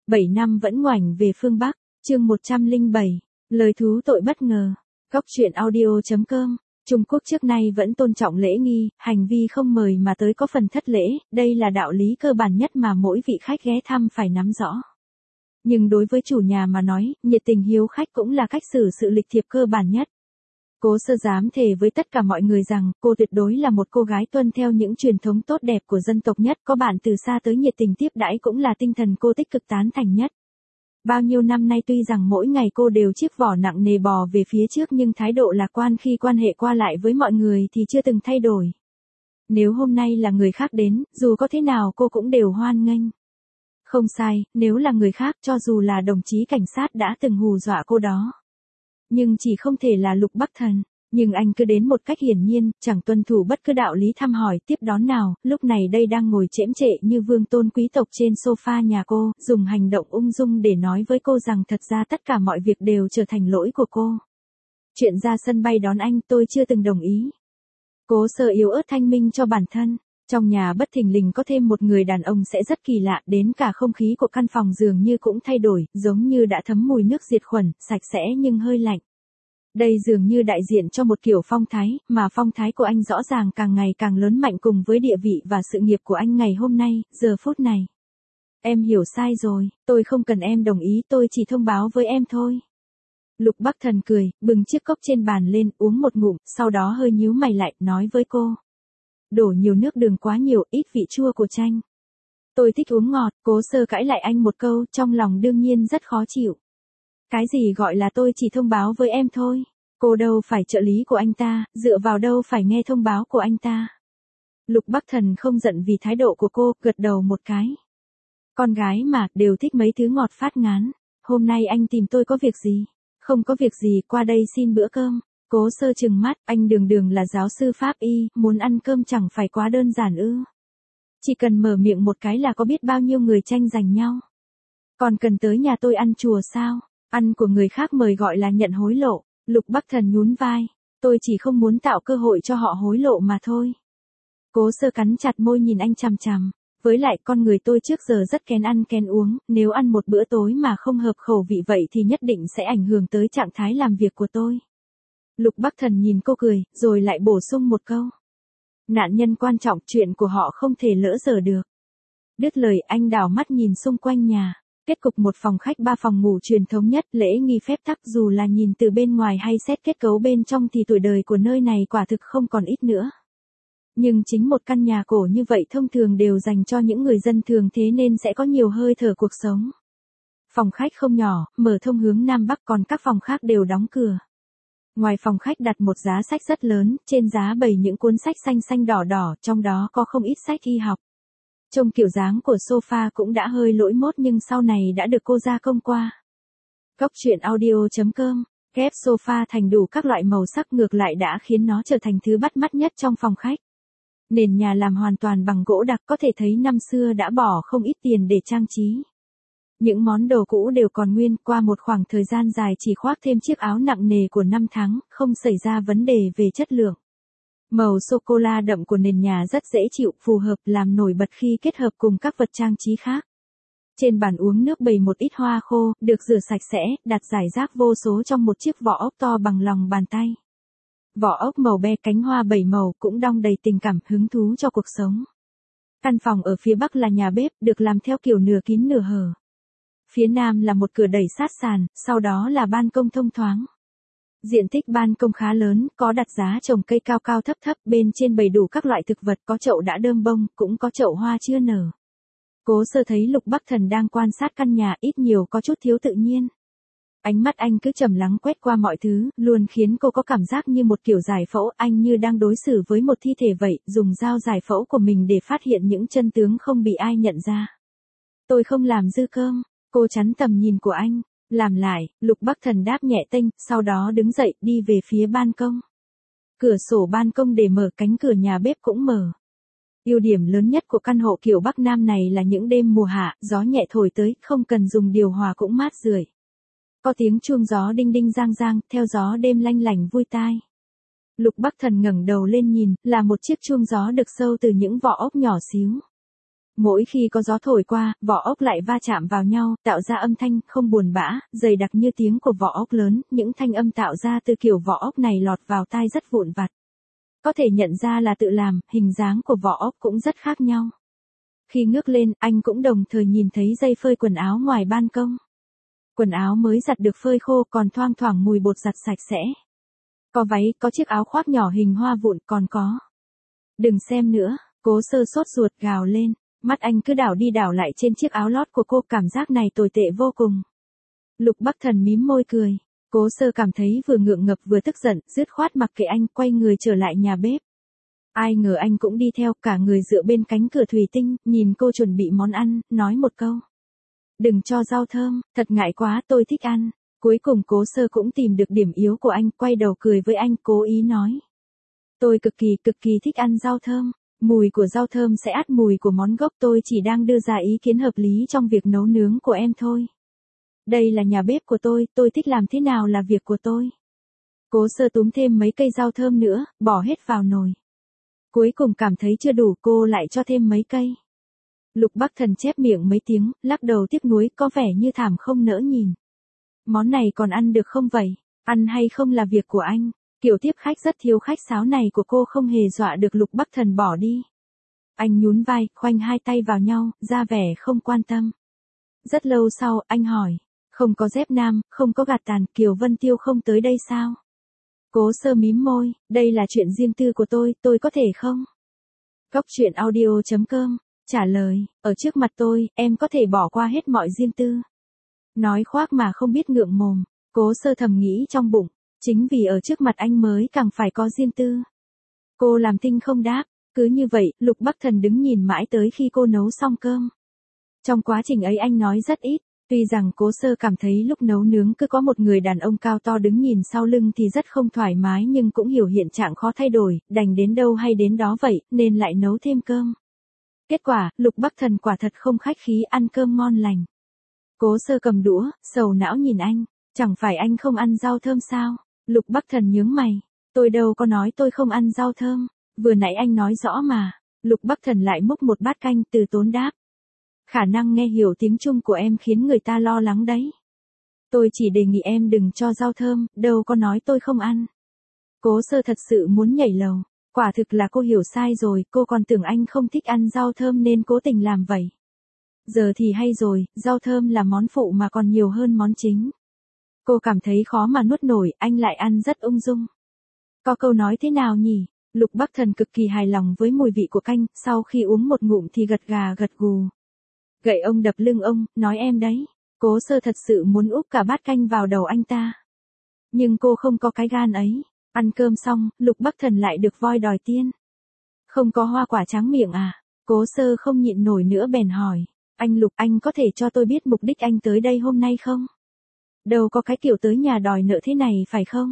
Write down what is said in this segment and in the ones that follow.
7 năm vẫn ngoảnh về phương Bắc, chương 107, lời thú tội bất ngờ. Góc truyện audio.com. Trung Quốc trước nay vẫn tôn trọng lễ nghi, hành vi không mời mà tới có phần thất lễ, đây là đạo lý cơ bản nhất mà mỗi vị khách ghé thăm phải nắm rõ. Nhưng đối với chủ nhà mà nói, nhiệt tình hiếu khách cũng là cách xử sự lịch thiệp cơ bản nhất. Cố Sơ dám thề với tất cả mọi người rằng, cô tuyệt đối là một cô gái tuân theo những truyền thống tốt đẹp của dân tộc nhất, có bạn từ xa tới nhiệt tình tiếp đãi cũng là tinh thần cô tích cực tán thành nhất. Bao nhiêu năm nay tuy rằng mỗi ngày cô đều chiếc vỏ nặng nề bò về phía trước nhưng thái độ lạc quan khi quan hệ qua lại với mọi người thì chưa từng thay đổi. Nếu hôm nay là người khác đến, dù có thế nào cô cũng đều hoan nghênh. Không sai, nếu là người khác cho dù là đồng chí cảnh sát đã từng hù dọa cô đó. Nhưng chỉ không thể là Lục Bắc Thần. Nhưng anh cứ đến một cách hiển nhiên, chẳng tuân thủ bất cứ đạo lý thăm hỏi tiếp đón nào, lúc này đây đang ngồi chễm trệ như vương tôn quý tộc trên sofa nhà cô, dùng hành động ung dung để nói với cô rằng thật ra tất cả mọi việc đều trở thành lỗi của cô. Chuyện ra sân bay đón anh tôi chưa từng đồng ý. Cố Sơ yếu ớt thanh minh cho bản thân. Trong nhà bất thình lình có thêm một người đàn ông sẽ rất kỳ lạ, đến cả không khí của căn phòng dường như cũng thay đổi, giống như đã thấm mùi nước diệt khuẩn, sạch sẽ nhưng hơi lạnh. Đây dường như đại diện cho một kiểu phong thái, mà phong thái của anh rõ ràng càng ngày càng lớn mạnh cùng với địa vị và sự nghiệp của anh ngày hôm nay, giờ phút này. Em hiểu sai rồi, tôi không cần em đồng ý, tôi chỉ thông báo với em thôi. Lục Bắc Thần cười, bưng chiếc cốc trên bàn lên, uống một ngụm, sau đó hơi nhíu mày lại, nói với cô. Đổ nhiều nước đường quá nhiều, ít vị chua của chanh. Tôi thích uống ngọt. Cố Sơ cãi lại anh một câu, trong lòng đương nhiên rất khó chịu. Cái gì gọi là tôi chỉ thông báo với em thôi? Cô đâu phải trợ lý của anh ta, dựa vào đâu phải nghe thông báo của anh ta. Lục Bắc Thần không giận vì thái độ của cô, gật đầu một cái. Con gái mà, đều thích mấy thứ ngọt phát ngán. Hôm nay anh tìm tôi có việc gì? Không có việc gì, qua đây xin bữa cơm. Cố Sơ trừng mắt, anh đường là giáo sư pháp y, muốn ăn cơm chẳng phải quá đơn giản ư? Chỉ cần mở miệng một cái là có biết bao nhiêu người tranh giành nhau. Còn cần tới nhà tôi ăn chùa sao? Ăn của người khác mời gọi là nhận hối lộ. Lục Bắc Thần nhún vai. Tôi chỉ không muốn tạo cơ hội cho họ hối lộ mà thôi. Cố Sơ cắn chặt môi nhìn anh chằm chằm. Với lại con người tôi trước giờ rất kén ăn kén uống, nếu ăn một bữa tối mà không hợp khẩu vị vậy thì nhất định sẽ ảnh hưởng tới trạng thái làm việc của tôi. Lục Bắc Thần nhìn cô cười, rồi lại bổ sung một câu. Nạn nhân quan trọng, chuyện của họ không thể lỡ dở được. Đứt lời anh đảo mắt nhìn xung quanh nhà. Kết cục một phòng khách 3 phòng ngủ truyền thống nhất, lễ nghi phép tắc, dù là nhìn từ bên ngoài hay xét kết cấu bên trong thì tuổi đời của nơi này quả thực không còn ít nữa. Nhưng chính một căn nhà cổ như vậy thông thường đều dành cho những người dân thường, thế nên sẽ có nhiều hơi thở cuộc sống. Phòng khách không nhỏ, mở thông hướng Nam Bắc, còn các phòng khác đều đóng cửa. Ngoài phòng khách đặt một giá sách rất lớn, trên giá bày những cuốn sách xanh xanh đỏ đỏ, trong đó có không ít sách y học. Trông kiểu dáng của sofa cũng đã hơi lỗi mốt nhưng sau này đã được cô gia công qua. Góc truyện audio.com, ghép sofa thành đủ các loại màu sắc ngược lại đã khiến nó trở thành thứ bắt mắt nhất trong phòng khách. Nền nhà làm hoàn toàn bằng gỗ đặc, có thể thấy năm xưa đã bỏ không ít tiền để trang trí. Những món đồ cũ đều còn nguyên, qua một khoảng thời gian dài chỉ khoác thêm chiếc áo nặng nề của năm tháng, không xảy ra vấn đề về chất lượng. Màu sô-cô-la đậm của nền nhà rất dễ chịu, phù hợp làm nổi bật khi kết hợp cùng các vật trang trí khác. Trên bàn uống nước bày một ít hoa khô, được rửa sạch sẽ, đặt rải rác vô số trong một chiếc vỏ ốc to bằng lòng bàn tay. Vỏ ốc màu be, cánh hoa 7 màu cũng đong đầy tình cảm, hứng thú cho cuộc sống. Căn phòng ở phía bắc là nhà bếp, được làm theo kiểu nửa kín nửa hở. Phía nam là một cửa đẩy sát sàn, sau đó là ban công thông thoáng. Diện tích ban công khá lớn, có đặt giá trồng cây cao cao thấp thấp, bên trên bày đủ các loại thực vật, có chậu đã đơm bông, cũng có chậu hoa chưa nở. Cố Sơ thấy Lục Bắc Thần đang quan sát căn nhà, ít nhiều có chút thiếu tự nhiên. Ánh mắt anh cứ trầm lắng quét qua mọi thứ, luôn khiến cô có cảm giác như một kiểu giải phẫu, anh như đang đối xử với một thi thể vậy, dùng dao giải phẫu của mình để phát hiện những chân tướng không bị ai nhận ra. Tôi không làm dư cơm. Cô chắn tầm nhìn của anh. Làm lại. Lục Bắc Thần đáp nhẹ tênh, sau đó đứng dậy đi về phía ban công. Cửa sổ ban công để mở, cánh cửa nhà bếp cũng mở. Ưu điểm lớn nhất của căn hộ kiểu Bắc Nam này là những đêm mùa hạ, gió nhẹ thổi tới, không cần dùng điều hòa cũng mát rượi. Có tiếng chuông gió đinh đinh giang giang, theo gió đêm lanh lảnh vui tai. Lục Bắc Thần ngẩng đầu lên nhìn, là một chiếc chuông gió được sâu từ những vỏ ốc nhỏ xíu. Mỗi khi có gió thổi qua, vỏ ốc lại va chạm vào nhau, tạo ra âm thanh không buồn bã, dày đặc như tiếng của vỏ ốc lớn, những thanh âm tạo ra từ kiểu vỏ ốc này lọt vào tai rất vụn vặt. Có thể nhận ra là tự làm, hình dáng của vỏ ốc cũng rất khác nhau. Khi ngước lên, anh cũng đồng thời nhìn thấy dây phơi quần áo ngoài ban công. Quần áo mới giặt được phơi khô còn thoang thoảng mùi bột giặt sạch sẽ. Có váy, có chiếc áo khoác nhỏ hình hoa vụn còn có. Đừng xem nữa, Cố Sơ sốt ruột gào lên, mắt anh cứ đảo đi đảo lại trên chiếc áo lót của cô, cảm giác này tồi tệ vô cùng. Lục Bắc Thần mím môi cười, Cố Sơ cảm thấy vừa ngượng ngập vừa tức giận, dứt khoát mặc kệ anh, quay người trở lại nhà bếp. Ai ngờ anh cũng đi theo, cả người dựa bên cánh cửa thủy tinh, nhìn cô chuẩn bị món ăn, nói một câu. Đừng cho rau thơm, thật ngại quá, tôi thích ăn. Cuối cùng Cố Sơ cũng tìm được điểm yếu của anh, quay đầu cười với anh, cố ý nói. Tôi cực kỳ thích ăn rau thơm. Mùi của rau thơm sẽ át mùi của món gốc, tôi chỉ đang đưa ra ý kiến hợp lý trong việc nấu nướng của em thôi. Đây là nhà bếp của tôi thích làm thế nào là việc của tôi. Cố Sơ túm thêm mấy cây rau thơm nữa, bỏ hết vào nồi. Cuối cùng cảm thấy chưa đủ, cô lại cho thêm mấy cây. Lục Bắc Thần chép miệng mấy tiếng, lắc đầu tiếc nuối, có vẻ như thảm không nỡ nhìn. Món này còn ăn được không vậy? Ăn hay không là việc của anh. Kiểu tiếp khách rất thiếu khách sáo này của cô không hề dọa được Lục Bắc Thần bỏ đi. Anh nhún vai, khoanh hai tay vào nhau, ra vẻ không quan tâm. Rất lâu sau, anh hỏi, không có dép nam, không có gạt tàn, Kiều Vân Tiêu không tới đây sao? Cố Sơ mím môi, đây là chuyện riêng tư của tôi có thể không? Góc truyện audio.com, trả lời, ở trước mặt tôi, em có thể bỏ qua hết mọi riêng tư. Nói khoác mà không biết ngượng mồm, Cố Sơ thầm nghĩ trong bụng, chính vì ở trước mặt anh mới càng phải có riêng tư. Cô làm thinh không đáp, cứ như vậy, Lục Bắc Thần đứng nhìn mãi tới khi cô nấu xong cơm. Trong quá trình ấy anh nói rất ít, tuy rằng Cố Sơ cảm thấy lúc nấu nướng cứ có một người đàn ông cao to đứng nhìn sau lưng thì rất không thoải mái, nhưng cũng hiểu hiện trạng khó thay đổi, đành đến đâu hay đến đó vậy, nên lại nấu thêm cơm. Kết quả, Lục Bắc Thần quả thật không khách khí, ăn cơm ngon lành. Cố Sơ cầm đũa, sầu não nhìn anh, chẳng phải anh không ăn rau thơm sao? Lục Bắc Thần nhướng mày, tôi đâu có nói tôi không ăn rau thơm, vừa nãy anh nói rõ mà. Lục Bắc Thần lại múc một bát canh, từ tốn đáp. Khả năng nghe hiểu tiếng Trung của em khiến người ta lo lắng đấy. Tôi chỉ đề nghị em đừng cho rau thơm, đâu có nói tôi không ăn. Cố Sơ thật sự muốn nhảy lầu, quả thực là cô hiểu sai rồi, cô còn tưởng anh không thích ăn rau thơm nên cố tình làm vậy. Giờ thì hay rồi, rau thơm là món phụ mà còn nhiều hơn món chính. Cô cảm thấy khó mà nuốt nổi, anh lại ăn rất ung dung. Có câu nói thế nào nhỉ? Lục Bắc Thần cực kỳ hài lòng với mùi vị của canh, sau khi uống một ngụm thì gật gà gật gù. Gậy ông đập lưng ông, nói em đấy. Cố Sơ thật sự muốn úp cả bát canh vào đầu anh ta. Nhưng cô không có cái gan ấy. Ăn cơm xong, Lục Bắc Thần lại được voi đòi tiên. Không có hoa quả tráng miệng à? Cố Sơ không nhịn nổi nữa bèn hỏi. Anh Lục, anh có thể cho tôi biết mục đích anh tới đây hôm nay không? Đâu có cái kiểu tới nhà đòi nợ thế này phải không?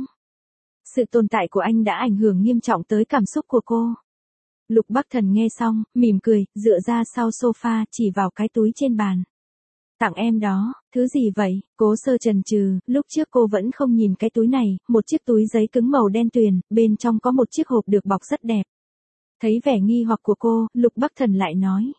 Sự tồn tại của anh đã ảnh hưởng nghiêm trọng tới cảm xúc của cô. Lục Bắc Thần nghe xong, mỉm cười, dựa ra sau sofa, chỉ vào cái túi trên bàn. Tặng em đó, thứ gì vậy? Cố Sơ chần chừ, lúc trước cô vẫn không nhìn cái túi này, một chiếc túi giấy cứng màu đen tuyền, bên trong có một chiếc hộp được bọc rất đẹp. Thấy vẻ nghi hoặc của cô, Lục Bắc Thần lại nói.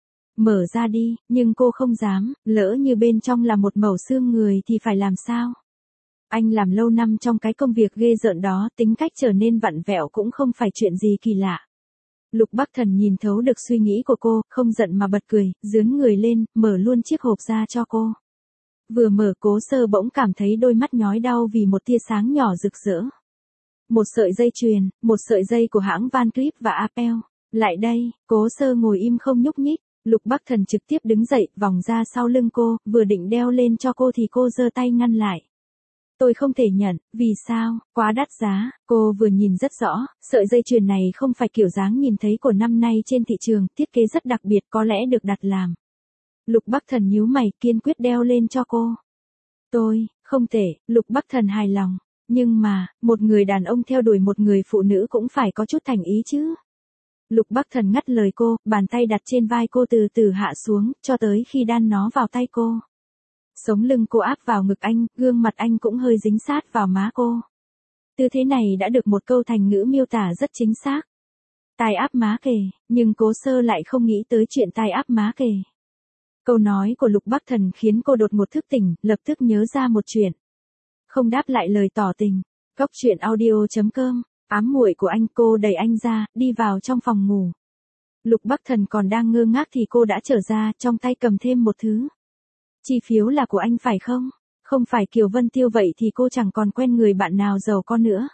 Mở ra đi, nhưng cô không dám, lỡ như bên trong là một mẩu xương người thì phải làm sao? Anh làm lâu năm trong cái công việc ghê rợn đó, tính cách trở nên vặn vẹo cũng không phải chuyện gì kỳ lạ. Lục Bắc Thần nhìn thấu được suy nghĩ của cô, không giận mà bật cười, dướn người lên, mở luôn chiếc hộp ra cho cô. Vừa mở, Cố Sơ bỗng cảm thấy đôi mắt nhói đau vì một tia sáng nhỏ rực rỡ. Một sợi dây chuyền, một sợi dây của hãng Van Cleef và Arpels. Lại đây, Cố Sơ ngồi im không nhúc nhích. Lục Bắc Thần trực tiếp đứng dậy, vòng ra sau lưng cô, vừa định đeo lên cho cô thì cô giơ tay ngăn lại. Tôi không thể nhận, vì sao, quá đắt giá, cô vừa nhìn rất rõ, sợi dây chuyền này không phải kiểu dáng nhìn thấy của năm nay trên thị trường, thiết kế rất đặc biệt, có lẽ được đặt làm. Lục Bắc Thần nhíu mày, kiên quyết đeo lên cho cô. Tôi, không thể, Lục Bắc Thần hài lòng, nhưng mà, một người đàn ông theo đuổi một người phụ nữ cũng phải có chút thành ý chứ. Lục Bắc Thần ngắt lời cô, bàn tay đặt trên vai cô từ từ hạ xuống, cho tới khi đan nó vào tay cô. Sống lưng cô áp vào ngực anh, gương mặt anh cũng hơi dính sát vào má cô. Tư thế này đã được một câu thành ngữ miêu tả rất chính xác. Tai áp má kề, nhưng Cố Sơ lại không nghĩ tới chuyện tai áp má kề. Câu nói của Lục Bắc Thần khiến cô đột ngột thức tỉnh, lập tức nhớ ra một chuyện. Không đáp lại lời tỏ tình. Cóc truyện audio.com, ám muội của anh. Cô đẩy anh ra, đi vào trong phòng ngủ. Lục Bắc Thần còn đang ngơ ngác thì cô đã trở ra, trong tay cầm thêm một thứ. Chi phiếu là của anh phải không? Không phải Kiều Vân Tiêu vậy thì cô chẳng còn quen người bạn nào giàu có nữa.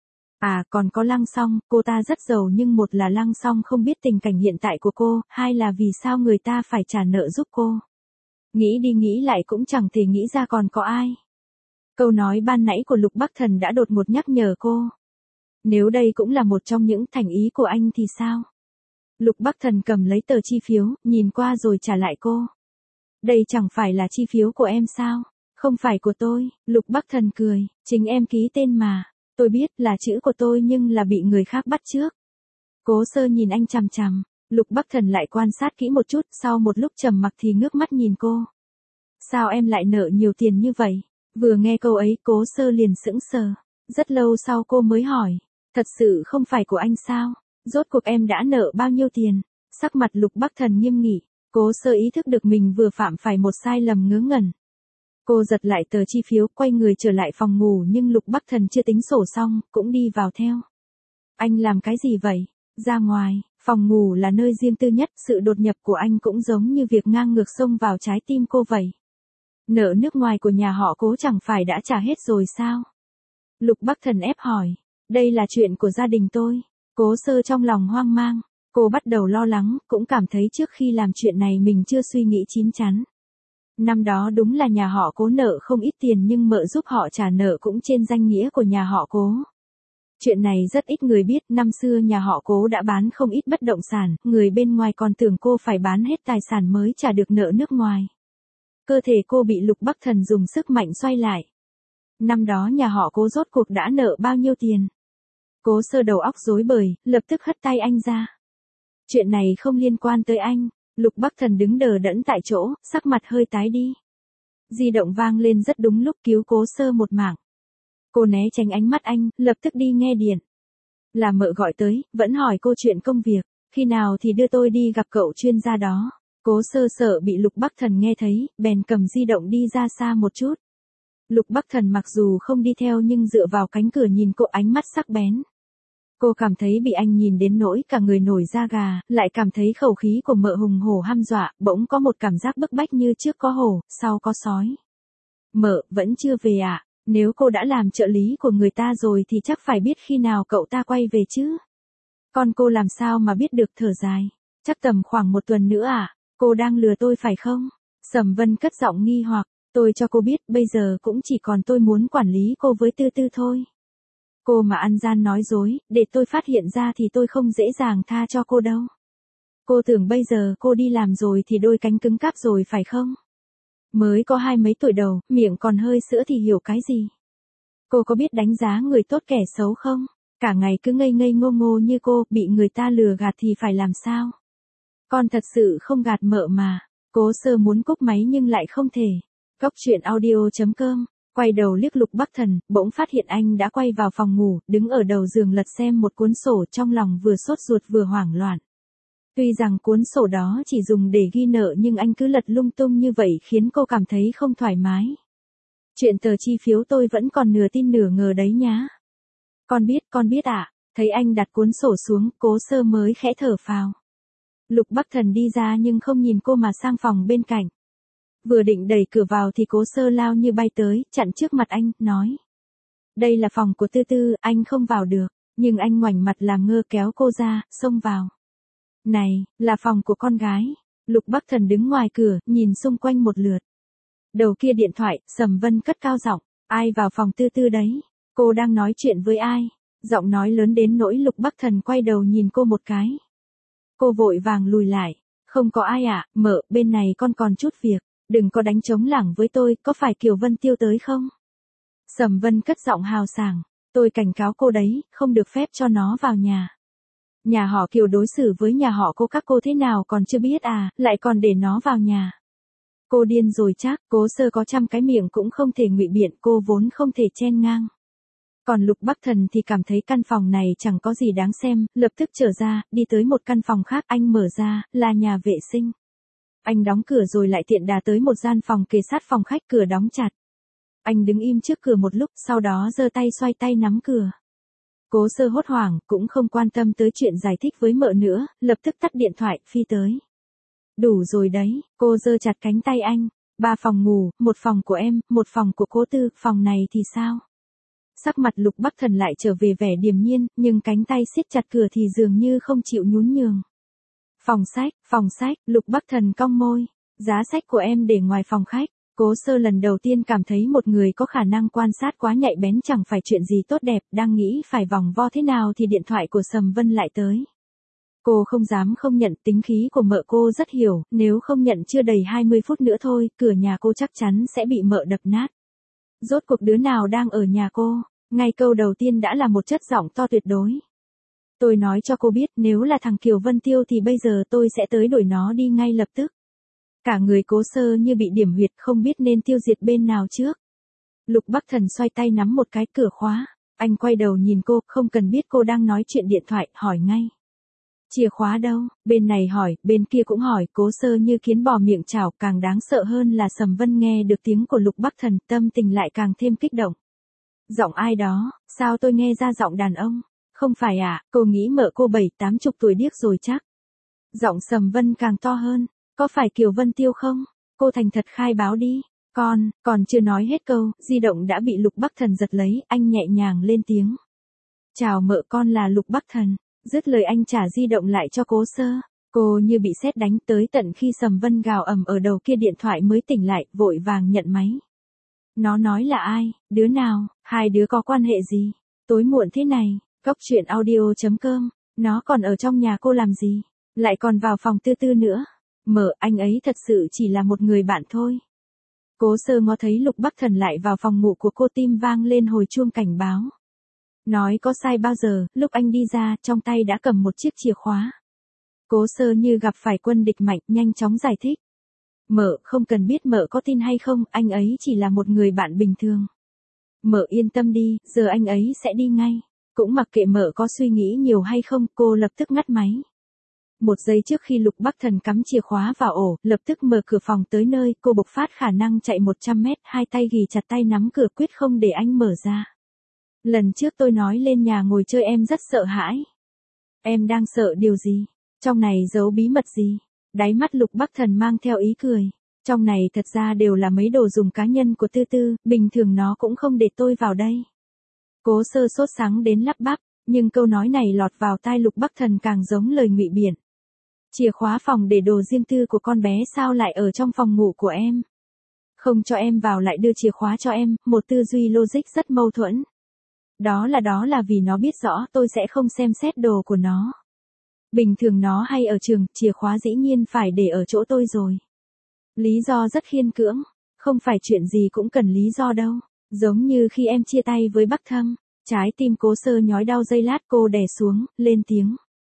À, còn có Lăng Song, cô ta rất giàu nhưng một là Lăng Song không biết tình cảnh hiện tại của cô, hai là vì sao người ta phải trả nợ giúp cô. Nghĩ đi nghĩ lại cũng chẳng thể nghĩ ra còn có ai. Câu nói ban nãy của Lục Bắc Thần đã đột ngột nhắc nhở cô. Nếu đây cũng là một trong những thành ý của anh thì sao? Lục Bắc Thần cầm lấy tờ chi phiếu, nhìn qua rồi trả lại cô. Đây chẳng phải là chi phiếu của em sao? Không phải của tôi. Lục Bắc Thần cười, chính em ký tên mà. Tôi biết là chữ của tôi nhưng là bị người khác bắt trước. Cố Sơ nhìn anh chằm chằm. Lục Bắc Thần lại quan sát kỹ một chút, sau một lúc trầm mặc thì ngước mắt nhìn cô. Sao em lại nợ nhiều tiền như vậy? Vừa nghe câu ấy Cố Sơ liền sững sờ. Rất lâu sau cô mới hỏi. Thật sự không phải của anh sao? Rốt cuộc em đã nợ bao nhiêu tiền? Sắc mặt Lục Bắc Thần nghiêm nghị. Cố Sơ ý thức được mình vừa phạm phải một sai lầm ngớ ngẩn. Cô giật lại tờ chi phiếu, quay người trở lại phòng ngủ nhưng Lục Bắc Thần chưa tính sổ xong, cũng đi vào theo. Anh làm cái gì vậy? Ra ngoài, phòng ngủ là nơi riêng tư nhất, sự đột nhập của anh cũng giống như việc ngang ngược xông vào trái tim cô vậy. Nợ nước ngoài của nhà họ Cố chẳng phải đã trả hết rồi sao? Lục Bắc Thần ép hỏi. Đây là chuyện của gia đình tôi. Cố Sơ trong lòng hoang mang. Cô bắt đầu lo lắng, cũng cảm thấy trước khi làm chuyện này mình chưa suy nghĩ chín chắn. Năm đó đúng là nhà họ Cố nợ không ít tiền nhưng mợ giúp họ trả nợ cũng trên danh nghĩa của nhà họ Cố. Chuyện này rất ít người biết, năm xưa nhà họ Cố đã bán không ít bất động sản, người bên ngoài còn tưởng cô phải bán hết tài sản mới trả được nợ nước ngoài. Cơ thể cô bị Lục Bắc Thần dùng sức mạnh xoay lại. Năm đó nhà họ Cố rốt cuộc đã nợ bao nhiêu tiền? Cố Sơ đầu óc rối bời, lập tức hất tay anh ra. Chuyện này không liên quan tới anh. Lục Bắc Thần đứng đờ đẫn tại chỗ, sắc mặt hơi tái đi. Di động vang lên rất đúng lúc cứu Cố Sơ một mạng. Cô né tránh ánh mắt anh, lập tức đi nghe điện. Là mợ gọi tới, vẫn hỏi cô chuyện công việc, khi nào thì đưa tôi đi gặp cậu chuyên gia đó. Cố Sơ sợ bị Lục Bắc Thần nghe thấy, bèn cầm di động đi ra xa một chút. Lục Bắc Thần mặc dù không đi theo nhưng dựa vào cánh cửa nhìn cô ánh mắt sắc bén. Cô cảm thấy bị anh nhìn đến nỗi cả người nổi da gà, lại cảm thấy khẩu khí của mợ hùng hổ hăm dọa, bỗng có một cảm giác bức bách như trước có hổ, sau có sói. Mợ, vẫn chưa về à? Nếu cô đã làm trợ lý của người ta rồi thì chắc phải biết khi nào cậu ta quay về chứ. Con cô làm sao mà biết được, thở dài. Chắc tầm khoảng một tuần nữa à? Cô đang lừa tôi phải không? Sầm Vân cất giọng nghi hoặc, tôi cho cô biết bây giờ cũng chỉ còn tôi muốn quản lý cô với Tư Tư thôi. Cô mà ăn gian nói dối, để tôi phát hiện ra thì tôi không dễ dàng tha cho cô đâu. Cô tưởng bây giờ cô đi làm rồi thì đôi cánh cứng cáp rồi phải không? Mới có 20 mấy tuổi đầu, miệng còn hơi sữa thì hiểu cái gì? Cô có biết đánh giá người tốt kẻ xấu không? Cả ngày cứ ngây ngây ngô ngô như cô, bị người ta lừa gạt thì phải làm sao? Con thật sự không gạt mợ mà. Cố Sơ muốn cúp máy nhưng lại không thể. Cóc truyện audio.com, quay đầu liếc Lục Bắc Thần, bỗng phát hiện anh đã quay vào phòng ngủ, đứng ở đầu giường lật xem một cuốn sổ, trong lòng vừa sốt ruột vừa hoảng loạn. Tuy rằng cuốn sổ đó chỉ dùng để ghi nợ nhưng anh cứ lật lung tung như vậy khiến cô cảm thấy không thoải mái. Chuyện tờ chi phiếu tôi vẫn còn nửa tin nửa ngờ đấy nhá. Con biết ạ. Thấy anh đặt cuốn sổ xuống, Cố Sơ mới khẽ thở phào. Lục Bắc Thần đi ra nhưng không nhìn cô mà sang phòng bên cạnh. Vừa định đẩy cửa vào thì Cố Sơ lao như bay tới, chặn trước mặt anh, nói. Đây là phòng của Tư Tư, anh không vào được. Nhưng anh ngoảnh mặt làm ngơ kéo cô ra, xông vào. Này, là phòng của con gái. Lục Bắc Thần đứng ngoài cửa, nhìn xung quanh một lượt. Đầu kia điện thoại, Sầm Vân cất cao giọng. Ai vào phòng Tư Tư đấy? Cô đang nói chuyện với ai? Giọng nói lớn đến nỗi Lục Bắc Thần quay đầu nhìn cô một cái. Cô vội vàng lùi lại. Không có ai ạ, mợ, bên này con còn chút việc. Đừng có đánh trống lảng với tôi, có phải Kiều Vân Tiêu tới không? Sầm Vân cất giọng hào sảng. Tôi cảnh cáo cô đấy, không được phép cho nó vào nhà. Nhà họ Kiều đối xử với nhà họ Cố các cô thế nào còn chưa biết à, lại còn để nó vào nhà. Cô điên rồi chắc, Cố Sơ có trăm cái miệng cũng không thể ngụy biện, cô vốn không thể chen ngang. Còn Lục Bắc Thần thì cảm thấy căn phòng này chẳng có gì đáng xem, lập tức trở ra, đi tới một căn phòng khác, anh mở ra, là nhà vệ sinh. Anh đóng cửa rồi lại tiện đà tới một gian phòng kề sát phòng khách, cửa đóng chặt. Anh đứng im trước cửa một lúc, sau đó giơ tay xoay tay nắm cửa. Cố Sơ hốt hoảng, cũng không quan tâm tới chuyện giải thích với mợ nữa, lập tức tắt điện thoại, phi tới. Đủ rồi đấy, cô giơ chặt cánh tay anh. 3 phòng ngủ, 1 phòng của em, 1 phòng của Cố Tư, phòng này thì sao? Sắc mặt Lục Bắc Thần lại trở về vẻ điềm nhiên, nhưng cánh tay siết chặt cửa thì dường như không chịu nhún nhường. Phòng sách, Lục Bắc Thần cong môi. Giá sách của em để ngoài phòng khách. Cố Sơ lần đầu tiên cảm thấy một người có khả năng quan sát quá nhạy bén chẳng phải chuyện gì tốt đẹp, đang nghĩ phải vòng vo thế nào thì điện thoại của Sầm Vân lại tới. Cô không dám không nhận, tính khí của mợ cô rất hiểu, nếu không nhận chưa đầy 20 phút nữa thôi, cửa nhà cô chắc chắn sẽ bị mợ đập nát. Rốt cuộc đứa nào đang ở nhà cô? Ngay câu đầu tiên đã là một chất giọng to tuyệt đối. Tôi nói cho cô biết, nếu là thằng Kiều Vân Tiêu thì bây giờ tôi sẽ tới đuổi nó đi ngay lập tức. Cả người Cố Sơ như bị điểm huyệt, không biết nên tiêu diệt bên nào trước. Lục Bắc Thần xoay tay nắm một cái, cửa khóa. Anh quay đầu nhìn cô, không cần biết cô đang nói chuyện điện thoại, hỏi ngay. Chìa khóa đâu? Bên này hỏi, bên kia cũng hỏi, Cố Sơ như kiến bò miệng chảo, càng đáng sợ hơn là Sầm Vân nghe được tiếng của Lục Bắc Thần, tâm tình lại càng thêm kích động. Giọng ai đó, sao tôi nghe ra giọng đàn ông? Không phải à, cô nghĩ mợ cô 70-80 tuổi điếc rồi chắc. Giọng Sầm Vân càng to hơn, có phải Kiều Vân Tiêu không? Cô thành thật khai báo đi. Còn chưa nói hết câu, di động đã bị Lục Bắc Thần giật lấy, anh nhẹ nhàng lên tiếng. Chào mợ, con là Lục Bắc Thần. Dứt lời anh trả di động lại cho Cố Sơ. Cô như bị sét đánh, tới tận khi Sầm Vân gào ầm ở đầu kia điện thoại mới tỉnh lại, vội vàng nhận máy. Nó nói là ai, đứa nào, hai đứa có quan hệ gì? Tối muộn thế này, Cóc audio.com, nó còn ở trong nhà cô làm gì? Lại còn vào phòng Tư Tư nữa. Mợ, anh ấy thật sự chỉ là một người bạn thôi. Cố Sơ ngó thấy Lục Bắc Thần lại vào phòng ngủ của cô, tim vang lên hồi chuông cảnh báo. Nói có sai bao giờ, lúc anh đi ra, trong tay đã cầm một chiếc chìa khóa. Cố Sơ như gặp phải quân địch mạnh, nhanh chóng giải thích. Mợ, không cần biết mợ có tin hay không, anh ấy chỉ là một người bạn bình thường. Mợ yên tâm đi, giờ anh ấy sẽ đi ngay. Cũng mặc kệ mợ có suy nghĩ nhiều hay không, cô lập tức ngắt máy. Một giây trước khi Lục Bắc Thần cắm chìa khóa vào ổ, lập tức mở cửa phòng tới nơi, cô bộc phát khả năng chạy 100 mét, hai tay ghì chặt tay nắm cửa, quyết không để anh mở ra. Lần trước tôi nói lên nhà ngồi chơi em rất sợ hãi. Em đang sợ điều gì? Trong này giấu bí mật gì? Đáy mắt Lục Bắc Thần mang theo ý cười. Trong này thật ra đều là mấy đồ dùng cá nhân của Tư Tư, bình thường nó cũng không để tôi vào đây. Cố Sơ sốt sắng đến lắp bắp, nhưng câu nói này lọt vào tai Lục Bắc Thần càng giống lời ngụy biện. Chìa khóa phòng để đồ riêng tư của con bé sao lại ở trong phòng ngủ của em? Không cho em vào lại đưa chìa khóa cho em, một tư duy logic rất mâu thuẫn. Đó là vì nó biết rõ tôi sẽ không xem xét đồ của nó. Bình thường nó hay ở trường, chìa khóa dĩ nhiên phải để ở chỗ tôi rồi. Lý do rất khiên cưỡng, không phải chuyện gì cũng cần lý do đâu. Giống như khi em chia tay với Bắc Thâm, trái tim Cố Sơ nhói đau, giây lát cô đè xuống, lên tiếng.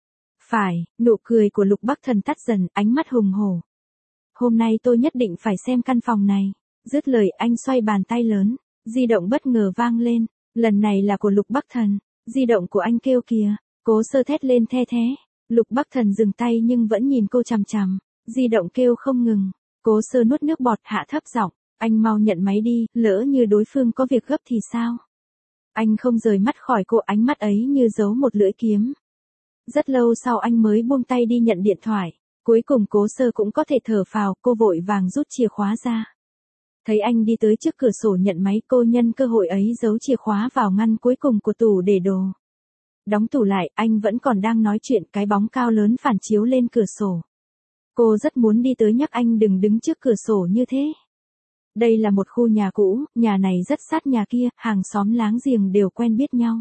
Phải, nụ cười của Lục Bắc Thần tắt dần, ánh mắt hùng hổ. Hôm nay tôi nhất định phải xem căn phòng này. Dứt lời anh xoay bàn tay lớn, di động bất ngờ vang lên, lần này là của Lục Bắc Thần. Di động của anh kêu kìa. Cố Sơ thét lên the thé. Lục Bắc Thần dừng tay nhưng vẫn nhìn cô chằm chằm. Di động kêu không ngừng. Cố Sơ nuốt nước bọt, hạ thấp giọng. Anh mau nhận máy đi, lỡ như đối phương có việc gấp thì sao? Anh không rời mắt khỏi cô, ánh mắt ấy như giấu một lưỡi kiếm. Rất lâu sau anh mới buông tay đi nhận điện thoại. Cuối cùng Cố Sơ cũng có thể thở phào, cô vội vàng rút chìa khóa ra. Thấy anh đi tới trước cửa sổ nhận máy, cô nhân cơ hội ấy giấu chìa khóa vào ngăn cuối cùng của tủ để đồ. Đóng tủ lại, anh vẫn còn đang nói chuyện, cái bóng cao lớn phản chiếu lên cửa sổ. Cô rất muốn đi tới nhắc anh đừng đứng trước cửa sổ như thế. Đây là một khu nhà cũ, nhà này rất sát nhà kia, hàng xóm láng giềng đều quen biết nhau.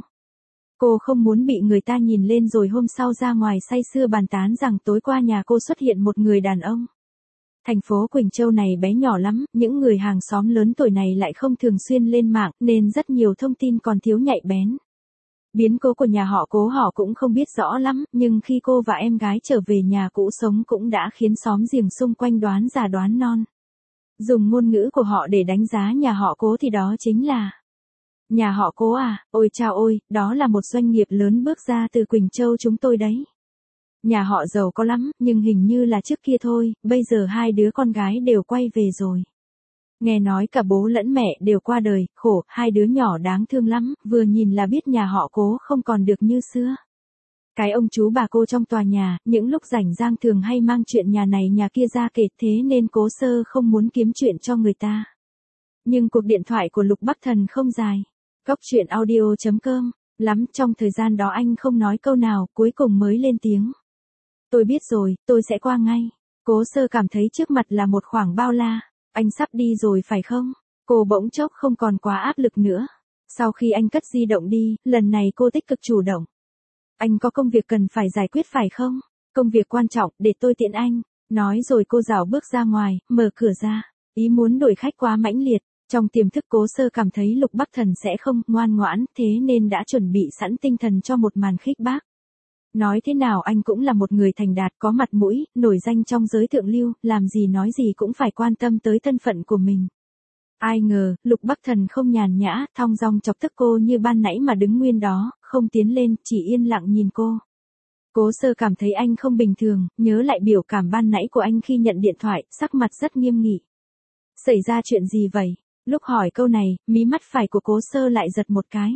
Cô không muốn bị người ta nhìn lên rồi hôm sau ra ngoài say sưa bàn tán rằng tối qua nhà cô xuất hiện một người đàn ông. Thành phố Quỳnh Châu này bé nhỏ lắm, những người hàng xóm lớn tuổi này lại không thường xuyên lên mạng nên rất nhiều thông tin còn thiếu nhạy bén. Biến cố của nhà họ Cố họ cũng không biết rõ lắm, nhưng khi cô và em gái trở về nhà cũ sống cũng đã khiến xóm giềng xung quanh đoán già đoán non. Dùng ngôn ngữ của họ để đánh giá nhà họ Cố thì đó chính là Nhà họ Cố à, ôi chao ôi, đó là một doanh nghiệp lớn bước ra từ Quỳnh Châu chúng tôi đấy. Nhà họ giàu có lắm, nhưng hình như là trước kia thôi, bây giờ hai đứa con gái đều quay về rồi. Nghe nói cả bố lẫn mẹ đều qua đời, khổ, hai đứa nhỏ đáng thương lắm, vừa nhìn là biết nhà họ Cố không còn được như xưa. Cái ông chú bà cô trong tòa nhà, những lúc rảnh rang thường hay mang chuyện nhà này nhà kia ra kể, thế nên Cố Sơ không muốn kiếm chuyện cho người ta. Nhưng cuộc điện thoại của Lục Bắc Thần không dài. Cóc truyện audio.com, lắm trong thời gian đó anh không nói câu nào, cuối cùng mới lên tiếng. Tôi biết rồi, tôi sẽ qua ngay. Cố Sơ cảm thấy trước mặt là một khoảng bao la. Anh sắp đi rồi phải không? Cô bỗng chốc không còn quá áp lực nữa. Sau khi anh cất di động đi, lần này cô tích cực chủ động. Anh có công việc cần phải giải quyết phải không? Công việc quan trọng, để tôi tiện anh. Nói rồi cô rảo bước ra ngoài, mở cửa ra. Ý muốn đuổi khách quá mãnh liệt. Trong tiềm thức Cố Sơ cảm thấy Lục Bắc Thần sẽ không ngoan ngoãn, thế nên đã chuẩn bị sẵn tinh thần cho một màn khích bác. Nói thế nào anh cũng là một người thành đạt có mặt mũi, nổi danh trong giới thượng lưu, làm gì nói gì cũng phải quan tâm tới thân phận của mình. Ai ngờ, Lục Bắc Thần không nhàn nhã, thong dong chọc tức cô như ban nãy mà đứng nguyên đó, không tiến lên, chỉ yên lặng nhìn cô. Cố Sơ cảm thấy anh không bình thường, nhớ lại biểu cảm ban nãy của anh khi nhận điện thoại, sắc mặt rất nghiêm nghị. Xảy ra chuyện gì vậy? Lúc hỏi câu này, mí mắt phải của Cố Sơ lại giật một cái.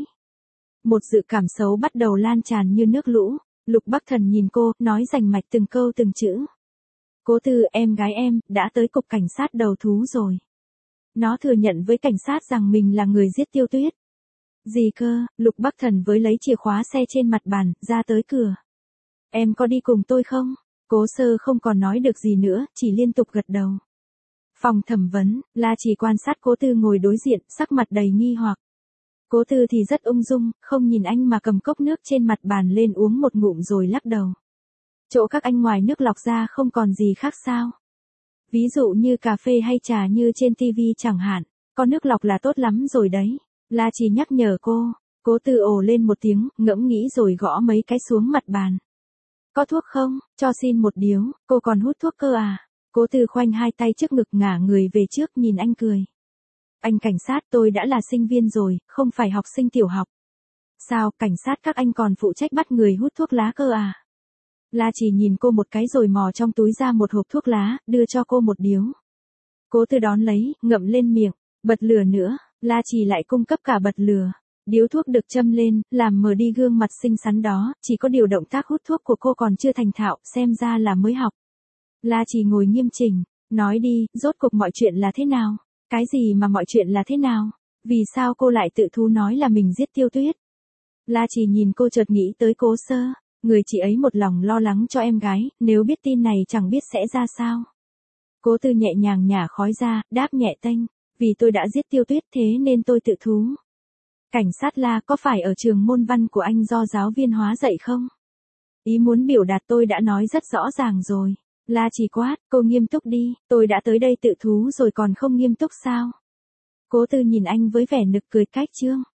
Một dự cảm xấu bắt đầu lan tràn như nước lũ. Lục Bắc Thần nhìn cô, nói rành mạch từng câu từng chữ. Cố Tư, em gái em, đã tới cục cảnh sát đầu thú rồi. Nó thừa nhận với cảnh sát rằng mình là người giết Tiêu Tuyết. Gì cơ? Lục Bắc Thần với lấy chìa khóa xe trên mặt bàn, ra tới cửa. Em có đi cùng tôi không? Cố Sơ không còn nói được gì nữa, chỉ liên tục gật đầu. Phòng thẩm vấn, La Chỉ quan sát Cố Tư ngồi đối diện, sắc mặt đầy nghi hoặc. Cố Tư thì rất ung dung, không nhìn anh mà cầm cốc nước trên mặt bàn lên uống một ngụm rồi lắc đầu. Chỗ các anh ngoài nước lọc ra không còn gì khác sao? Ví dụ như cà phê hay trà như trên TV chẳng hạn, có nước lọc là tốt lắm rồi đấy. La Chỉ nhắc nhở cô. Cố Tư ồ lên một tiếng, ngẫm nghĩ rồi gõ mấy cái xuống mặt bàn. Có thuốc không? Cho xin một điếu, cô còn hút thuốc cơ à? Cố Tư khoanh hai tay trước ngực ngả người về trước nhìn anh cười. Anh cảnh sát, tôi đã là sinh viên rồi, không phải học sinh tiểu học. Sao, cảnh sát các anh còn phụ trách bắt người hút thuốc lá cơ à? La Chỉ nhìn cô một cái rồi mò trong túi ra một hộp thuốc lá, đưa cho cô một điếu. Cố Tư đón lấy, ngậm lên miệng, bật lửa nữa, La Chỉ lại cung cấp cả bật lửa. Điếu thuốc được châm lên, làm mờ đi gương mặt xinh xắn đó, chỉ có điều động tác hút thuốc của cô còn chưa thành thạo, xem ra là mới học. La Chỉ ngồi nghiêm chỉnh, nói đi, rốt cuộc mọi chuyện là thế nào? Cái gì mà mọi chuyện là thế nào? Vì sao cô lại tự thú nói là mình giết Tiêu Tuyết? La Chỉ nhìn cô chợt nghĩ tới Cố Sơ, người chị ấy một lòng lo lắng cho em gái, nếu biết tin này chẳng biết sẽ ra sao. Cố Tư nhẹ nhàng nhả khói ra, đáp nhẹ tênh, vì tôi đã giết Tiêu Tuyết thế nên tôi tự thú. Cảnh sát La, có phải ở trường môn văn của anh do giáo viên hóa dạy không? Ý muốn biểu đạt tôi đã nói rất rõ ràng rồi. La Chỉ quát, cô nghiêm túc đi, tôi đã tới đây tự thú rồi còn không nghiêm túc sao? Cố Tư nhìn anh với vẻ nực cười cách chương.